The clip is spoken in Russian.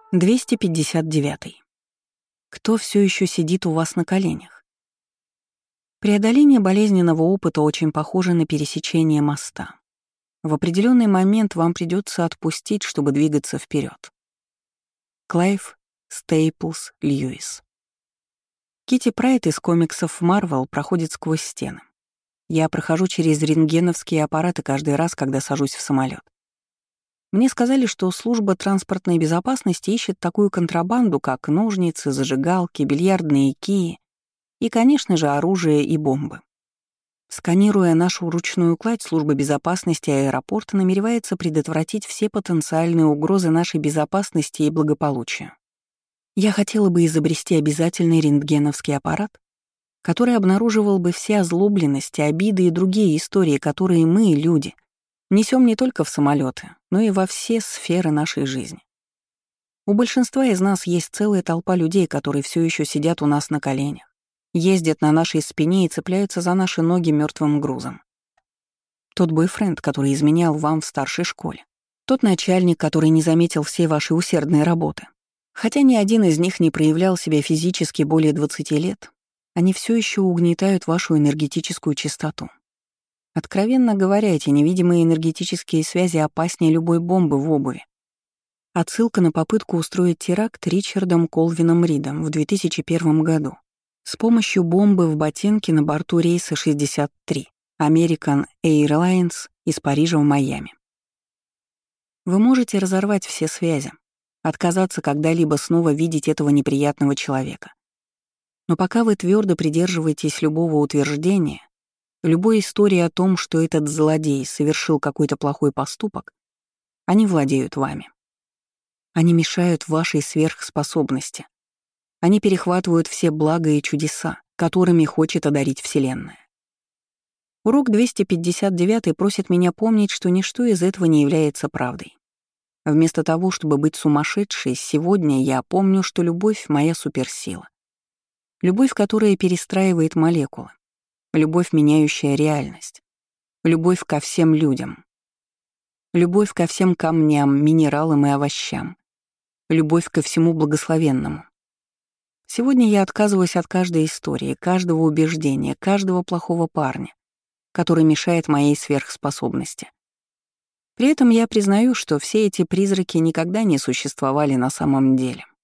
259. Кто все еще сидит у вас на коленях? Преодоление болезненного опыта очень похоже на пересечение моста. В определенный момент вам придется отпустить, чтобы двигаться вперед. Клайв Стейплс Льюис. Китти Прайд из комиксов Marvel проходит сквозь стены. Я прохожу через рентгеновские аппараты каждый раз, когда сажусь в самолет. Мне сказали, что служба транспортной безопасности ищет такую контрабанду, как ножницы, зажигалки, бильярдные кии и, конечно же, оружие и бомбы. Сканируя нашу ручную кладь, служба безопасности аэропорта намеревается предотвратить все потенциальные угрозы нашей безопасности и благополучию. Я хотела бы изобрести обязательный рентгеновский аппарат, который обнаруживал бы все озлобленности, обиды и другие истории, которые мы, люди, несем не только в самолеты, но и во все сферы нашей жизни. У большинства из нас есть целая толпа людей, которые все еще сидят у нас на коленях, ездят на нашей спине и цепляются за наши ноги мертвым грузом. Тот бойфренд, который изменял вам в старшей школе. Тот начальник, который не заметил всей вашей усердной работы. Хотя ни один из них не проявлял себя физически более 20 лет, они все еще угнетают вашу энергетическую чистоту. Откровенно говоря, эти невидимые энергетические связи опаснее любой бомбы в обуви. Отсылка на попытку устроить теракт Ричардом Колвином Ридом в 2001 году с помощью бомбы в ботинке на борту рейса 63 American Airlines из Парижа в Майами. Вы можете разорвать все связи, отказаться когда-либо снова видеть этого неприятного человека. Но пока вы твердо придерживаетесь любого утверждения, любой истории о том, что этот злодей совершил какой-то плохой поступок, они владеют вами. Они мешают вашей сверхспособности. Они перехватывают все блага и чудеса, которыми хочет одарить Вселенная. Урок 259 просит меня помнить, что ничто из этого не является правдой. Вместо того, чтобы быть сумасшедшей, сегодня я помню, что любовь — моя суперсила. Любовь, которая перестраивает молекулы. Любовь, меняющая реальность. Любовь ко всем людям. Любовь ко всем камням, минералам и овощам. Любовь ко всему благословенному. Сегодня я отказываюсь от каждой истории, каждого убеждения, каждого плохого парня, который мешает моей сверхспособности. При этом я признаю, что все эти призраки никогда не существовали на самом деле.